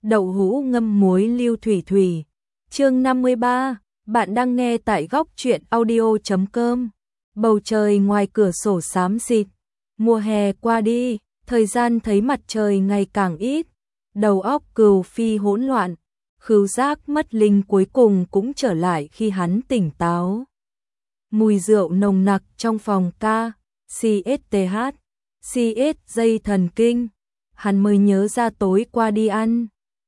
đậu hũ ngâm muối lưu thủy thủy. Chương 53, bạn đang nghe tại góc truyện audio.com. Bầu trời ngoài cửa sổ xám xịt, mùa hè qua đi, thời gian thấy mặt trời ngày càng ít, đầu óc Cửu Phi hỗn loạn, khứu giác mất linh cuối cùng cũng trở lại khi hắn tỉnh táo. Mùi rượu nồng nặc trong phòng ca, CSTH, dây thần kinh, hắn mới nhớ ra tối qua đi ăn.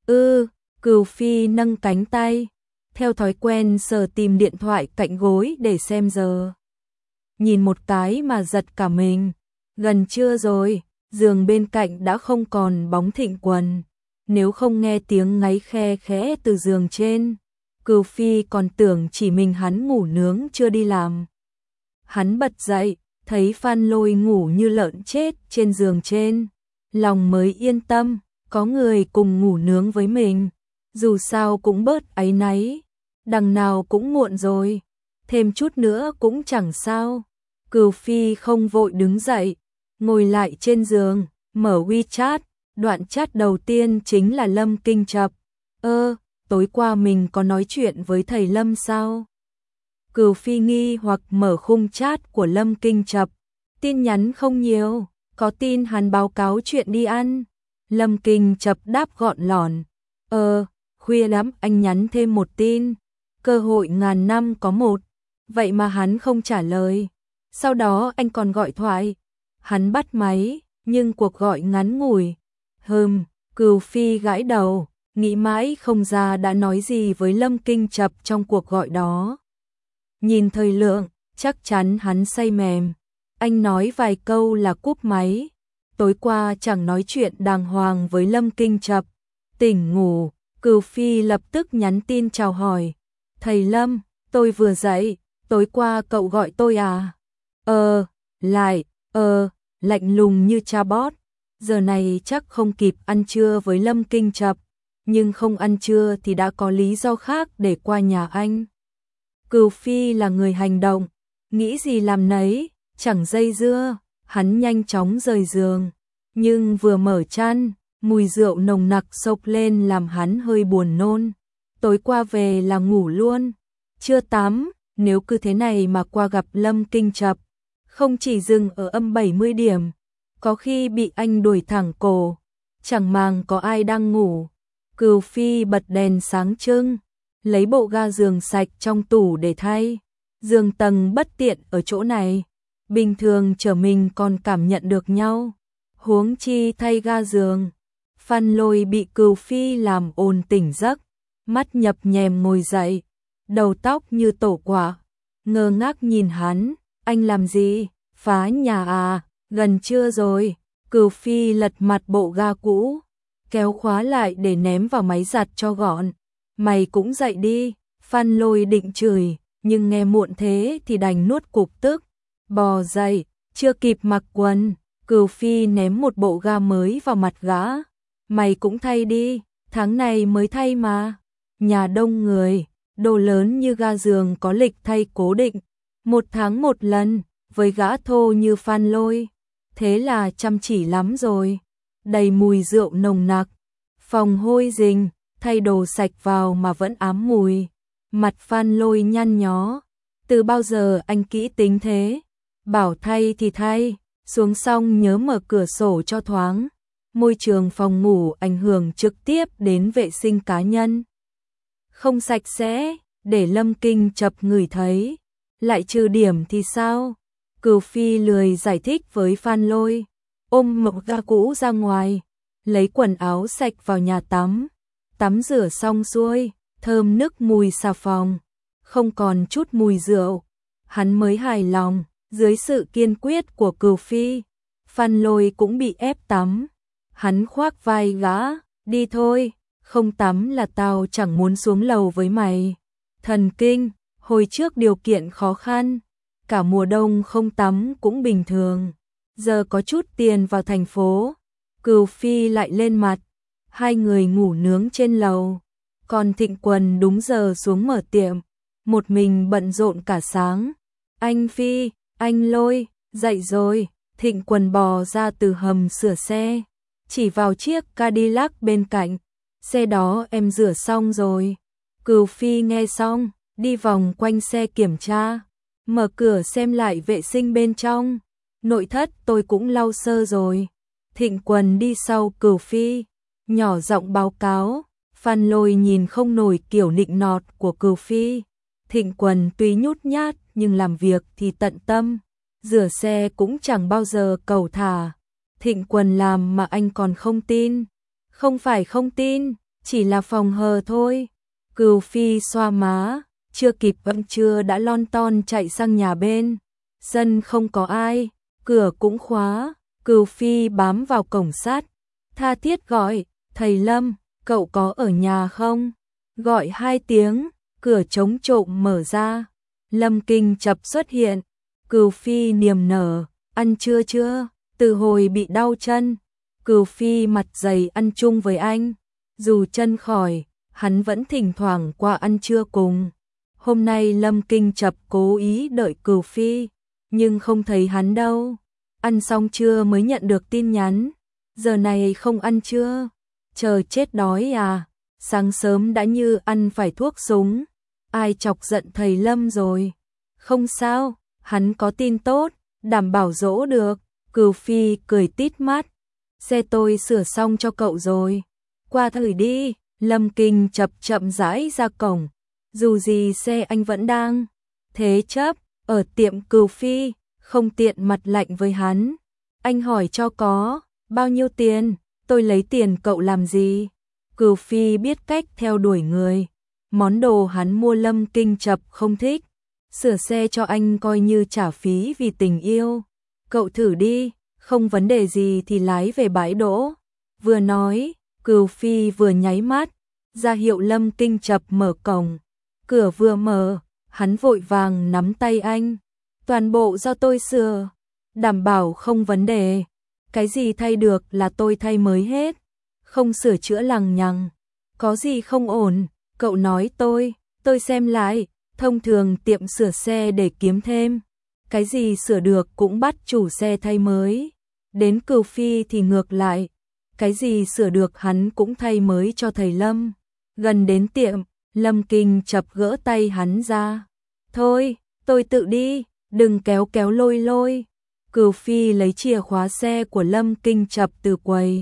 Cửu Phi nâng cánh tay, theo thói quen sờ tìm điện thoại cạnh gối để xem giờ. Nhìn một cái mà giật cả mình, gần trưa rồi, giường bên cạnh đã không còn bóng Thịnh Quần. Nếu không nghe tiếng ngáy khe khẽ từ giường trên, Cửu Phi còn tưởng chỉ mình hắn ngủ nướng chưa đi làm. Hắn bật dậy, thấy Phan Lôi ngủ như lợn chết trên giường trên, lòng mới yên tâm, có người cùng ngủ nướng với mình, dù sao cũng bớt áy náy, đằng nào cũng muộn rồi, thêm chút nữa cũng chẳng sao. Cửu Phi không vội đứng dậy, ngồi lại trên giường, mở WeChat, đoạn chat đầu tiên chính là Lâm Kinh Chập. Tối qua mình có nói chuyện với thầy Lâm sao? Cửu Phi nghi hoặc mở khung chat của Lâm Kinh Chập, tin nhắn không nhiều, có tin hắn báo cáo chuyện đi ăn. Lâm Kinh Chập đáp gọn lỏn, khuya lắm anh nhắn thêm một tin, cơ hội ngàn năm có một, vậy mà hắn không trả lời. Sau đó anh còn gọi thoại, hắn bắt máy, nhưng cuộc gọi ngắn ngủi. Cửu Phi gãi đầu, nghĩ mãi không ra đã nói gì với Lâm Kinh Chập trong cuộc gọi đó. Nhìn thời lượng, chắc chắn hắn say mềm. Anh nói vài câu là cúp máy. Tối qua chẳng nói chuyện đàng hoàng với Lâm Kinh Chập. Tỉnh ngủ, Cửu Phi lập tức nhắn tin chào hỏi. Thầy Lâm, tôi vừa dậy, tối qua cậu gọi tôi à? Lạnh lùng như cha bót. Giờ này chắc không kịp ăn trưa với Lâm Kinh Chập, nhưng không ăn trưa thì đã có lý do khác để qua nhà anh. Cửu Phi là người hành động, nghĩ gì làm nấy, chẳng dây dưa, hắn nhanh chóng rời giường, nhưng vừa mở chăn, mùi rượu nồng nặc xộc lên làm hắn hơi buồn nôn. Tối qua về là ngủ luôn, chưa tắm, nếu cứ thế này mà qua gặp Lâm Kinh Chập, không chỉ dừng ở âm 70 điểm, có khi bị anh đuổi thẳng cổ, chẳng màng có ai đang ngủ. Cửu Phi bật đèn sáng trưng, lấy bộ ga giường sạch trong tủ để thay. Giường tầng bất tiện ở chỗ này, bình thường chở mình còn cảm nhận được nhau, huống chi thay ga giường. Phan Lôi bị Cửu Phi làm ồn tỉnh giấc, mắt nhập nhèm ngồi dậy, đầu tóc như tổ quả, ngơ ngác nhìn hắn. Anh làm gì? Phá nhà à? Gần trưa rồi. Cửu Phi lật mặt bộ ga cũ, kéo khóa lại để ném vào máy giặt cho gọn. Mày cũng dậy đi. Phan Lôi định chửi, nhưng nghe muộn thế thì đành nuốt cục tức, bò dậy, chưa kịp mặc quần, Cửu Phi ném một bộ ga mới vào mặt gã. Mày cũng thay đi, tháng này mới thay mà. Nhà đông người, đồ lớn như ga giường có lịch thay cố định, 1 tháng 1 lần, với gã thô như Phan Lôi, thế là chăm chỉ lắm rồi. Đầy mùi rượu nồng nặc, phòng hôi rình, thay đồ sạch vào mà vẫn ám mùi. Mặt Phan Lôi nhăn nhó, từ bao giờ anh kỹ tính thế? Bảo thay thì thay, xuống xong nhớ mở cửa sổ cho thoáng. Môi trường phòng ngủ ảnh hưởng trực tiếp đến vệ sinh cá nhân. Không sạch sẽ, để Lâm Kinh Chập ngửi thấy, lại trừ điểm thì sao? Cửu Phi lười giải thích với Phan Lôi, ôm mộc ga cũ ra ngoài, lấy quần áo sạch vào nhà tắm. Tắm rửa xong xuôi, thơm nức mùi xà phòng, không còn chút mùi rượu. Hắn mới hài lòng, dưới sự kiên quyết của Cửu Phi, Phan Lôi cũng bị ép tắm. Hắn khoác vai gã, đi thôi, không tắm là tao chẳng muốn xuống lầu với mày. Thần kinh, hồi trước điều kiện khó khăn, cả mùa đông không tắm cũng bình thường. Giờ có chút tiền vào thành phố, Cửu Phi lại lên mặt. Hai người ngủ nướng trên lầu, còn Thịnh Quần đúng giờ xuống mở tiệm, một mình bận rộn cả sáng. Anh Phi, anh Lôi, dậy rồi. Thịnh Quần bò ra từ hầm sửa xe, chỉ vào chiếc Cadillac bên cạnh. xe đó em rửa xong rồi. Cửu Phi nghe xong, đi vòng quanh xe kiểm tra, mở cửa xem lại vệ sinh bên trong. Nội thất tôi cũng lau sơ rồi. Thịnh Quần đi sau Cửu Phi, nhỏ giọng báo cáo. Phan Lôi nhìn không nổi kiểu nịnh nọt của Cửu Phi. Thịnh Quần tuy nhút nhát nhưng làm việc thì tận tâm, rửa xe cũng chẳng bao giờ cẩu thả. Thịnh Quần làm mà anh còn không tin. Không phải không tin, chỉ là phòng hờ thôi. Cửu Phi xoa má, chưa kịp vẫn chưa đã lon ton chạy sang nhà bên. Sân không có ai, cửa cũng khóa. Cửu Phi bám vào cổng sắt, tha thiết gọi, thầy Lâm, cậu có ở nhà không? Gọi 2 tiếng, cửa trống trộm mở ra. Lâm Kinh Chập xuất hiện. Cửu Phi niềm nở, ăn trưa chưa? Từ hồi bị đau chân, Cửu Phi mặt dày ăn chung với anh. Dù chân khỏi, hắn vẫn thỉnh thoảng qua ăn trưa cùng. Hôm nay Lâm Kinh Chập cố ý đợi Cửu Phi, nhưng không thấy hắn đâu. Ăn xong trưa mới nhận được tin nhắn. Giờ này không ăn trưa, chờ chết đói à? Sáng sớm đã như ăn phải thuốc súng. Ai chọc giận thầy Lâm rồi? Không sao, hắn có tin tốt, đảm bảo dỗ được. Cửu Phi cười tít mắt. Xe tôi sửa xong cho cậu rồi. Qua thử đi. Lâm Kinh Chập chậm rãi ra cổng. Dù gì xe anh vẫn đang thế chấp ở tiệm Cửu Phi, không tiện mặt lạnh với hắn. Anh hỏi cho có bao nhiêu tiền, tôi lấy tiền cậu làm gì? Cửu Phi biết cách theo đuổi người. Món đồ hắn mua Lâm Kinh Chập không thích. Sửa xe cho anh coi như trả phí vì tình yêu. Cậu thử đi, không vấn đề gì thì lái về bãi đỗ. Vừa nói, Cửu Phi vừa nháy mắt, ra hiệu Lâm Kinh Chập mở cổng. Cửa vừa mở, hắn vội vàng nắm tay anh. Toàn bộ do tôi sửa, đảm bảo không vấn đề. Cái gì thay được là tôi thay mới hết, không sửa chữa lằng nhằng. Có gì không ổn, cậu nói tôi xem lại. Thông thường tiệm sửa xe để kiếm thêm, cái gì sửa được cũng bắt chủ xe thay mới. Đến Cửu Phi thì ngược lại, cái gì sửa được hắn cũng thay mới cho thầy Lâm. Gần đến tiệm, Lâm Kinh Chập gỡ tay hắn ra. Thôi, tôi tự đi, đừng kéo kéo lôi lôi. Cửu Phi lấy chìa khóa xe của Lâm Kinh Chập từ quầy.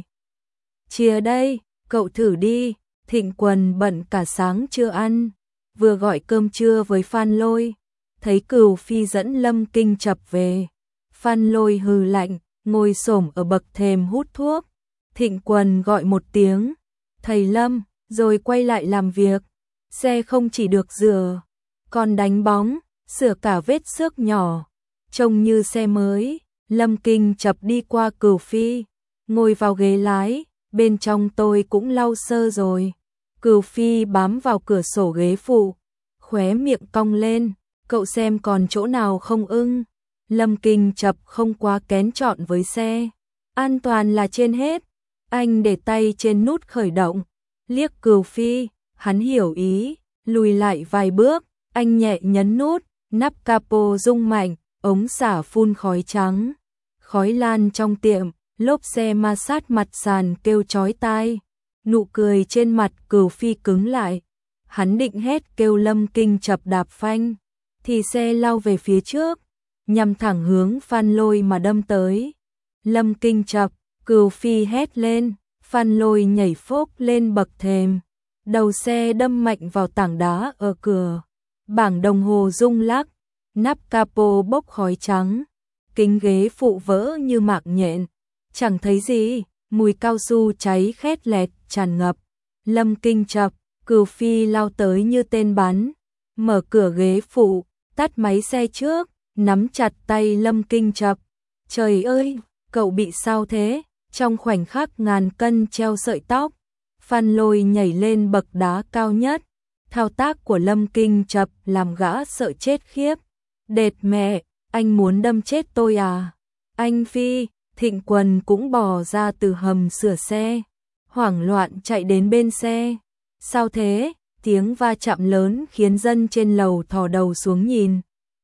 Chìa đây, cậu thử đi. Thịnh Quần bận cả sáng chưa ăn, vừa gọi cơm trưa với Phan Lôi. Thấy Cửu Phi dẫn Lâm Kinh Chập về, Phan Lôi hừ lạnh, ngồi xổm ở bậc thềm hút thuốc. Thịnh Quần gọi một tiếng, thầy Lâm, rồi quay lại làm việc. Xe không chỉ được rửa, còn đánh bóng, sửa cả vết xước nhỏ, trông như xe mới. Lâm Kinh Chập đi qua Cửu Phi, ngồi vào ghế lái, bên trong tôi cũng lau sơ rồi. Cửu Phi bám vào cửa sổ ghế phụ, khóe miệng cong lên, cậu xem còn chỗ nào không ưng. Lâm Kinh Chập không quá kén chọn với xe, an toàn là trên hết. Anh để tay trên nút khởi động, liếc Cửu Phi, hắn hiểu ý, lùi lại vài bước, anh nhẹ nhấn nút, nắp capo rung mạnh, ống xả phun khói trắng. Khói lan trong tiệm, lốp xe ma sát mặt sàn kêu chói tai. Nụ cười trên mặt Cửu Phi cứng lại. Hắn định hét kêu Lâm Kinh Chập đạp phanh, thì xe lao về phía trước, nhằm thẳng hướng Phan Lôi mà đâm tới. Lâm Kinh Chập, Cửu Phi hét lên, Phan Lôi nhảy phốc lên bậc thềm. Đầu xe đâm mạnh vào tảng đá ở cửa. Bảng đồng hồ rung lắc, nắp capo bốc khói trắng. Kính ghế phụ vỡ như mạng nhện. Chẳng thấy gì, mùi cao su cháy khét lẹt tràn ngập. Lâm Kinh Chập, Cửu Phi lao tới như tên bắn, mở cửa ghế phụ, tắt máy xe trước, nắm chặt tay Lâm Kinh Chập. Trời ơi, cậu bị sao thế? Trong khoảnh khắc ngàn cân treo sợi tóc, Phan Lôi nhảy lên bậc đá cao nhất. Thao tác của Lâm Kinh Chập làm gã sợ chết khiếp. Đệt mẹ, anh muốn đâm chết tôi à? Anh Phi, Thịnh Quần cũng bò ra từ hầm sửa xe, hoảng loạn chạy đến bên xe. Sao thế? Tiếng va chạm lớn khiến dân trên lầu thò đầu xuống nhìn.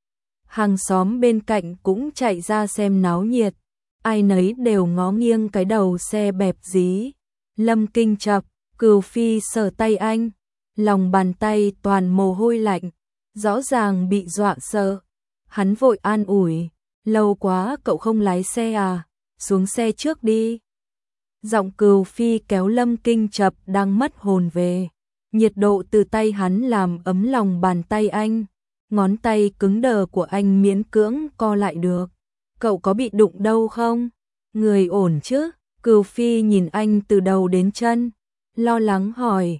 Hàng xóm bên cạnh cũng chạy ra xem náo nhiệt, ai nấy đều ngó nghiêng cái đầu xe bẹp dí. Lâm Kinh Chập, Cửu Phi sờ tay anh, lòng bàn tay toàn mồ hôi lạnh, rõ ràng bị dọa sợ. Hắn vội an ủi, lâu quá cậu không lái xe à, xuống xe trước đi. Giọng Cửu Phi kéo Lâm Kinh Chập đang mất hồn về. Nhiệt độ từ tay hắn làm ấm lòng bàn tay anh, ngón tay cứng đờ của anh miễn cưỡng co lại được. Cậu có bị đụng đâu không? Người ổn chứ? Cửu Phi nhìn anh từ đầu đến chân, lo lắng hỏi.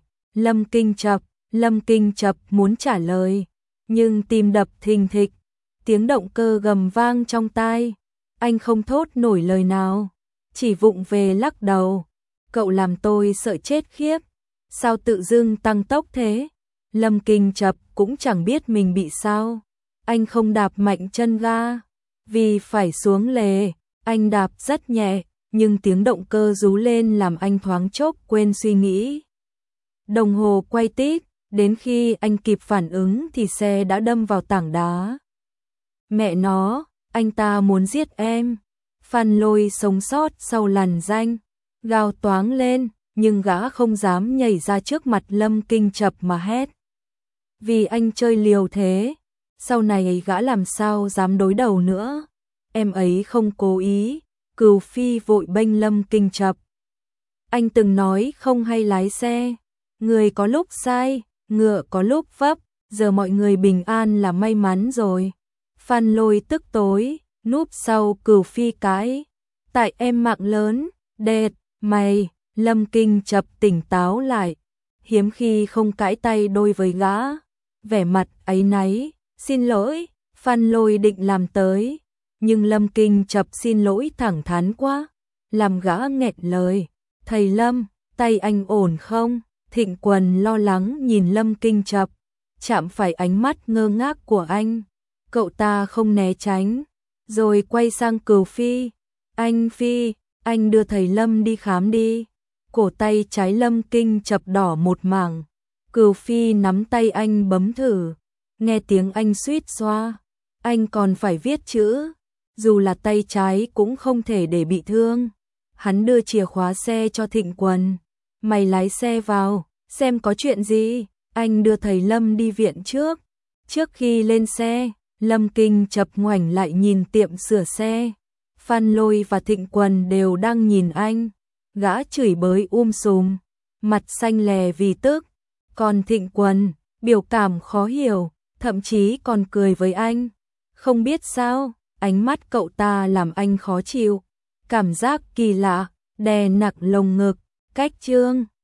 Lâm Kinh Chập muốn trả lời, nhưng tim đập thình thịch, tiếng động cơ gầm vang trong tai. Anh không thốt nổi lời nào, chỉ vụng về lắc đầu. Cậu làm tôi sợ chết khiếp. Sao tự dưng tăng tốc thế? Lâm Kinh Chập cũng chẳng biết mình bị sao. Anh không đạp mạnh chân ga, vì phải xuống lề, anh đạp rất nhẹ, nhưng tiếng động cơ rú lên làm anh thoáng chốc quên suy nghĩ. Đồng hồ quay tít, đến khi anh kịp phản ứng thì xe đã đâm vào tảng đá. Mẹ nó, anh ta muốn giết em. Phan Lôi sống sót sau làn danh, gào toáng lên, nhưng gã không dám nhảy ra trước mặt Lâm Kinh Chập mà hét. Vì anh chơi liều thế, sau này gã làm sao dám đối đầu nữa. Em ấy không cố ý. Cửu Phi vội bênh Lâm Kinh Chập. Anh từng nói không hay lái xe, người có lúc sai, ngựa có lúc vấp, giờ mọi người bình an là may mắn rồi. Phan Lôi tức tối, núp sau Cửu Phi cái. Tại em mạng lớn, đệt, mày. Lâm Kinh Chập tỉnh táo lại, hiếm khi không cãi tay đôi với gã. Vẻ mặt áy náy, xin lỗi. Phan Lôi định làm tới, nhưng Lâm Kinh Chập xin lỗi thẳng thắn quá, làm gã nghẹn lời. Thầy Lâm, tay anh ổn không? Thịnh Quần lo lắng nhìn Lâm Kinh Chập, chạm phải ánh mắt ngơ ngác của anh. Cậu ta không né tránh, rồi quay sang Cửu Phi. Phi, anh đưa thầy Lâm đi khám đi. Cổ tay trái Lâm Kinh Chập đỏ một mảng. Cửu Phi nắm tay anh bấm thử, nghe tiếng anh suýt xoa. Anh còn phải viết chữ, dù là tay trái cũng không thể để bị thương. Hắn đưa chìa khóa xe cho Thịnh Quần. Mày lái xe vào, xem có chuyện gì. Anh đưa thầy Lâm đi viện trước. Trước khi lên xe, Lâm Kinh Chập ngoảnh lại nhìn tiệm sửa xe. Phan Lôi và Thịnh Quần đều đang nhìn anh. Gã chửi bới sùm, mặt xanh lè vì tức. Còn Thịnh Quần, biểu cảm khó hiểu, thậm chí còn cười với anh. Không biết sao, ánh mắt cậu ta làm anh khó chịu. Cảm giác kỳ lạ, đè nặng lồng ngực. Cách chương